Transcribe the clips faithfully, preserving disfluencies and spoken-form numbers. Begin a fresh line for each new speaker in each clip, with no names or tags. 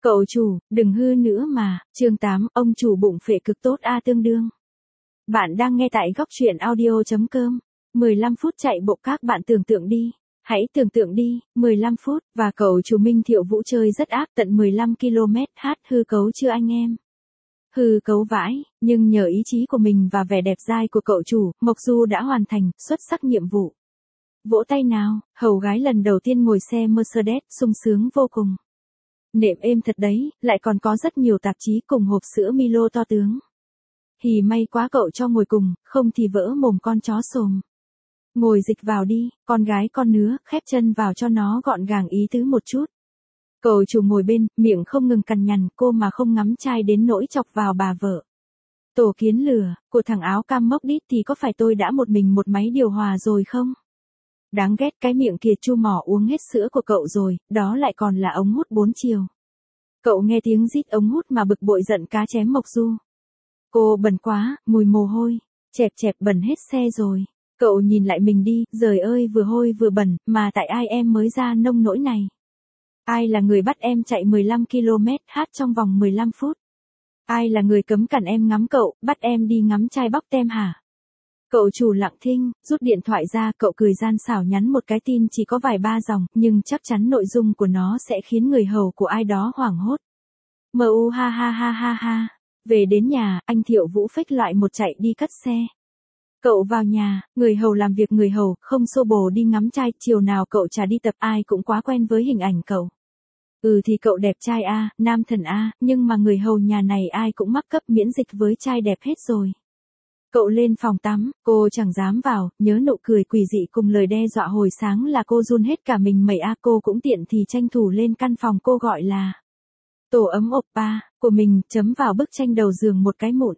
Cậu chủ, đừng hư nữa mà, chương tám, ông chủ bụng phệ cực tốt a tương đương. Bạn đang nghe tại góc truyện audio.com. mười lăm phút chạy bộ các bạn tưởng tượng đi. Hãy tưởng tượng đi, mười lăm phút, và cậu chủ Minh Thiệu Vũ chơi rất áp tận mười lăm ki lô mét hát hư cấu chưa anh em? Hư cấu vãi, nhưng nhờ ý chí của mình và vẻ đẹp dai của cậu chủ, Mộc Du đã hoàn thành, xuất sắc nhiệm vụ. Vỗ tay nào, hầu gái lần đầu tiên ngồi xe Mercedes, sung sướng vô cùng. Nệm êm thật đấy, lại còn có rất nhiều tạp chí cùng hộp sữa Milo to tướng. Hì may quá cậu cho ngồi cùng, không thì vỡ mồm con chó xồm. Ngồi dịch vào đi, con gái con nứa, khép chân vào cho nó gọn gàng ý tứ một chút. Cậu chủ ngồi bên, miệng không ngừng cằn nhằn, cô mà không ngắm trai đến nỗi chọc vào bà vợ. Tổ kiến lửa, của thằng áo cam mốc đít thì có phải tôi đã một mình một máy điều hòa rồi không? Đáng ghét cái miệng kia chu mỏ uống hết sữa của cậu rồi, đó lại còn là ống hút bốn chiều. Cậu nghe tiếng rít ống hút mà bực bội giận cá chém Mộc Du. Cô bẩn quá, mùi mồ hôi, chẹp chẹp bẩn hết xe rồi. Cậu nhìn lại mình đi, giời ơi vừa hôi vừa bẩn, mà tại ai em mới ra nông nỗi này? Ai là người bắt em chạy mười lăm ki lô mét hát trong vòng mười lăm phút? Ai là người cấm cản em ngắm cậu, bắt em đi ngắm trai bóc tem hả? Cậu chủ lặng thinh, rút điện thoại ra, cậu cười gian xảo nhắn một cái tin chỉ có vài ba dòng, nhưng chắc chắn nội dung của nó sẽ khiến người hầu của ai đó hoảng hốt. Mu ha ha ha ha ha. Về đến nhà, anh Thiệu Vũ phếch loại một chạy đi cất xe. Cậu vào nhà, người hầu làm việc người hầu, không xô bồ đi ngắm trai, chiều nào cậu chả đi tập, ai cũng quá quen với hình ảnh cậu. Ừ thì cậu đẹp trai a, nam thần a, nhưng mà người hầu nhà này ai cũng mắc cấp miễn dịch với trai đẹp hết rồi. Cậu lên phòng tắm, cô chẳng dám vào, nhớ nụ cười quỷ dị cùng lời đe dọa hồi sáng là cô run hết cả mình mẩy a, cô cũng tiện thì tranh thủ lên căn phòng cô gọi là tổ ấm oppa của mình, chấm vào bức tranh đầu giường một cái mụn.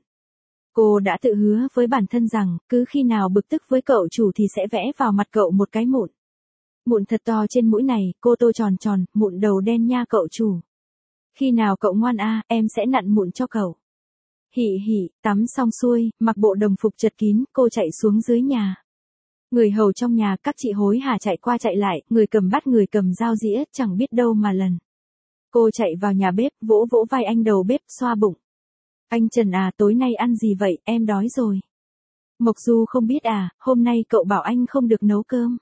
Cô đã tự hứa với bản thân rằng, cứ khi nào bực tức với cậu chủ thì sẽ vẽ vào mặt cậu một cái mụn. Mụn thật to trên mũi này, cô tô tròn tròn, mụn đầu đen nha cậu chủ. Khi nào cậu ngoan a, em sẽ nặn mụn cho cậu. Hỉ hỉ, tắm xong xuôi, mặc bộ đồng phục chật kín, cô chạy xuống dưới nhà. Người hầu trong nhà, các chị hối hả chạy qua chạy lại, người cầm bát người cầm dao dĩa, chẳng biết đâu mà lần. Cô chạy vào nhà bếp, vỗ vỗ vai anh đầu bếp, xoa bụng. Anh Trần à, tối nay ăn gì vậy, em đói rồi. Mộc Du không biết à, hôm nay cậu bảo anh không được nấu cơm.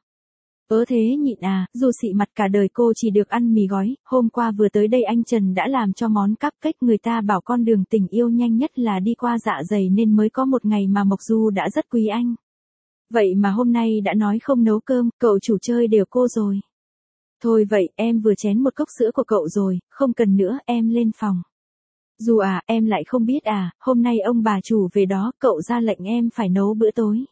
Ớ thế nhịn à, Du xị mặt cả đời cô chỉ được ăn mì gói, hôm qua vừa tới đây anh Trần đã làm cho món cupcake, người ta bảo con đường tình yêu nhanh nhất là đi qua dạ dày nên mới có một ngày mà Mộc Du đã rất quý anh. Vậy mà hôm nay đã nói không nấu cơm, cậu chủ chơi đều cô rồi. Thôi vậy, em vừa chén một cốc sữa của cậu rồi, không cần nữa, em lên phòng. Du à, em lại không biết à, hôm nay ông bà chủ về đó, cậu ra lệnh em phải nấu bữa tối.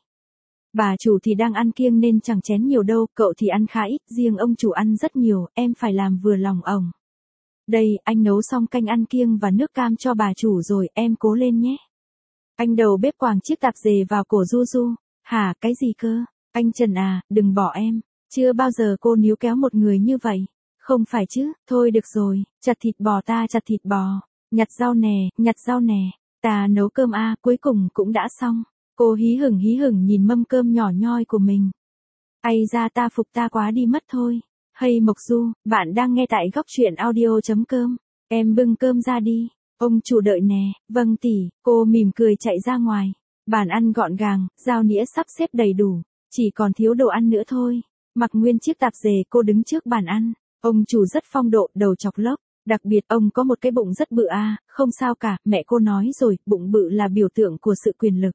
Bà chủ thì đang ăn kiêng nên chẳng chén nhiều đâu, cậu thì ăn khá ít, riêng ông chủ ăn rất nhiều, em phải làm vừa lòng ổng. Đây, anh nấu xong canh ăn kiêng và nước cam cho bà chủ rồi, em cố lên nhé. Anh đầu bếp quàng chiếc tạp dề vào cổ Du Du. Hả, cái gì cơ? Anh Trần à, đừng bỏ em. Chưa bao giờ cô níu kéo một người như vậy. Không phải chứ, thôi được rồi, chặt thịt bò ta chặt thịt bò. Nhặt rau nè, nhặt rau nè. Ta nấu cơm a, cuối cùng cũng đã xong. Cô hí hửng hí hửng nhìn mâm cơm nhỏ nhoi của mình. Ây ra ta phục ta quá đi mất thôi. Hay Mộc Du, bạn đang nghe tại góc truyện audio.com. Em bưng cơm ra đi. Ông chủ đợi nè, vâng tỷ, cô mỉm cười chạy ra ngoài. Bàn ăn gọn gàng, dao nĩa sắp xếp đầy đủ. Chỉ còn thiếu đồ ăn nữa thôi. Mặc nguyên chiếc tạp dề cô đứng trước bàn ăn. Ông chủ rất phong độ, đầu chọc lốc. Đặc biệt ông có một cái bụng rất bự a, không sao cả, mẹ cô nói rồi, bụng bự là biểu tượng của sự quyền lực.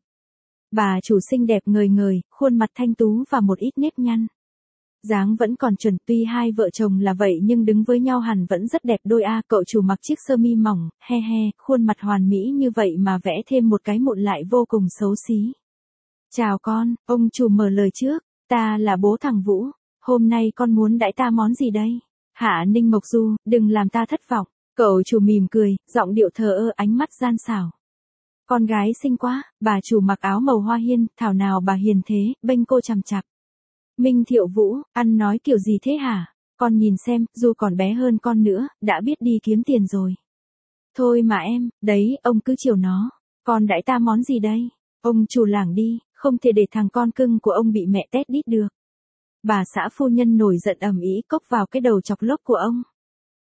Bà chủ xinh đẹp ngời ngời, khuôn mặt thanh tú và một ít nếp nhăn. Dáng vẫn còn chuẩn, tuy hai vợ chồng là vậy nhưng đứng với nhau hẳn vẫn rất đẹp đôi a, cậu chủ mặc chiếc sơ mi mỏng, he he, khuôn mặt hoàn mỹ như vậy mà vẽ thêm một cái mụn lại vô cùng xấu xí. Chào con, ông chủ mở lời trước, ta là bố thằng Vũ, hôm nay con muốn đãi ta món gì đây? Hạ Ninh Mộc Du, đừng làm ta thất vọng. Cậu chủ mỉm cười, giọng điệu thờ ơ, ánh mắt gian xảo. Con gái xinh quá, bà chủ mặc áo màu hoa hiên, thảo nào bà hiền thế, bênh cô chằm chặp. Minh Thiệu Vũ, ăn nói kiểu gì thế hả? Con nhìn xem, Du còn bé hơn con nữa, đã biết đi kiếm tiền rồi. Thôi mà em, đấy, ông cứ chiều nó. Con đãi ta món gì đây? Ông chủ lảng đi, không thể để thằng con cưng của ông bị mẹ tét đít được. Bà xã phu nhân nổi giận ầm ĩ cốc vào cái đầu chọc lốc của ông.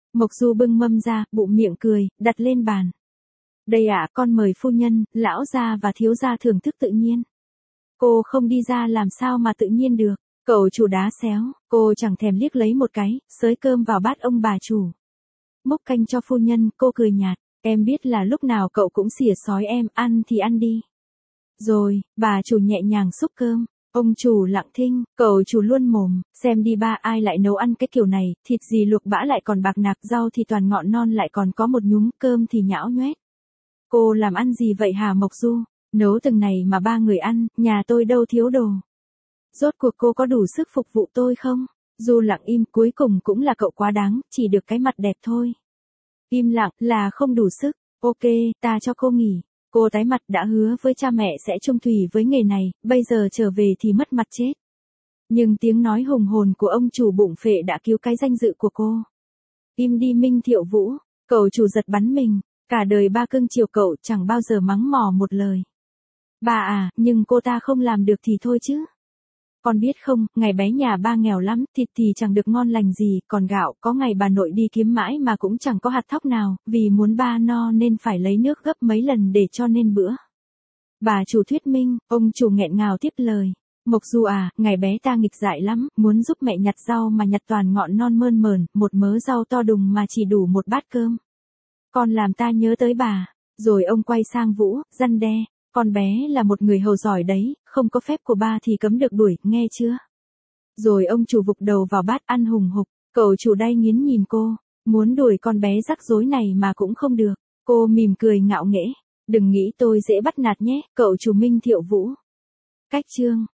Mộc Du bưng mâm ra, bụng miệng cười, đặt lên bàn. Đây ạ, con mời phu nhân, lão gia và thiếu gia thưởng thức tự nhiên. Cô không đi ra làm sao mà tự nhiên được. Cậu chủ đá xéo, cô chẳng thèm liếc lấy một cái, xới cơm vào bát ông bà chủ. Múc canh cho phu nhân, cô cười nhạt. Em biết là lúc nào cậu cũng xỉa xói em, ăn thì ăn đi. Rồi, bà chủ nhẹ nhàng xúc cơm. Ông chủ lặng thinh, cậu chủ luôn mồm, xem đi ba ai lại nấu ăn cái kiểu này, thịt gì luộc bã lại còn bạc nạc, rau thì toàn ngọn non lại còn có một nhúm, cơm thì nhão nhoét. Cô làm ăn gì vậy hả Mộc Du? Nấu từng này mà ba người ăn, nhà tôi đâu thiếu đồ. Rốt cuộc cô có đủ sức phục vụ tôi không? Du lặng im, cuối cùng cũng là cậu quá đáng, chỉ được cái mặt đẹp thôi. Im lặng là không đủ sức, ok, ta cho cô nghỉ. Cô tái mặt đã hứa với cha mẹ sẽ chung thủy với nghề này, bây giờ trở về thì mất mặt chết. Nhưng tiếng nói hùng hồn của ông chủ bụng phệ đã cứu cái danh dự của cô. Im đi Minh Thiệu Vũ, cậu chủ giật bắn mình, cả đời ba cưng chiều cậu chẳng bao giờ mắng mỏ một lời. Bà à, nhưng cô ta không làm được thì thôi chứ. Con biết không, ngày bé nhà ba nghèo lắm, thịt thì chẳng được ngon lành gì, còn gạo, có ngày bà nội đi kiếm mãi mà cũng chẳng có hạt thóc nào, vì muốn ba no nên phải lấy nước gấp mấy lần để cho nên bữa. Bà chủ thuyết minh, ông chủ nghẹn ngào tiếp lời. Mộc Du à, ngày bé ta nghịch dại lắm, muốn giúp mẹ nhặt rau mà nhặt toàn ngọn non mơn mởn, một mớ rau to đùng mà chỉ đủ một bát cơm. Con làm ta nhớ tới bà. Rồi ông quay sang Vũ, răn đe. Con bé là một người hầu giỏi đấy, không có phép của ba thì cấm được đuổi, nghe chưa? Rồi ông chủ vục đầu vào bát ăn hùng hục, cậu chủ đay nghiến nhìn cô, muốn đuổi con bé rắc rối này mà cũng không được. Cô mỉm cười ngạo nghễ, đừng nghĩ tôi dễ bắt nạt nhé, cậu chủ Minh Thiệu Vũ. Cách chương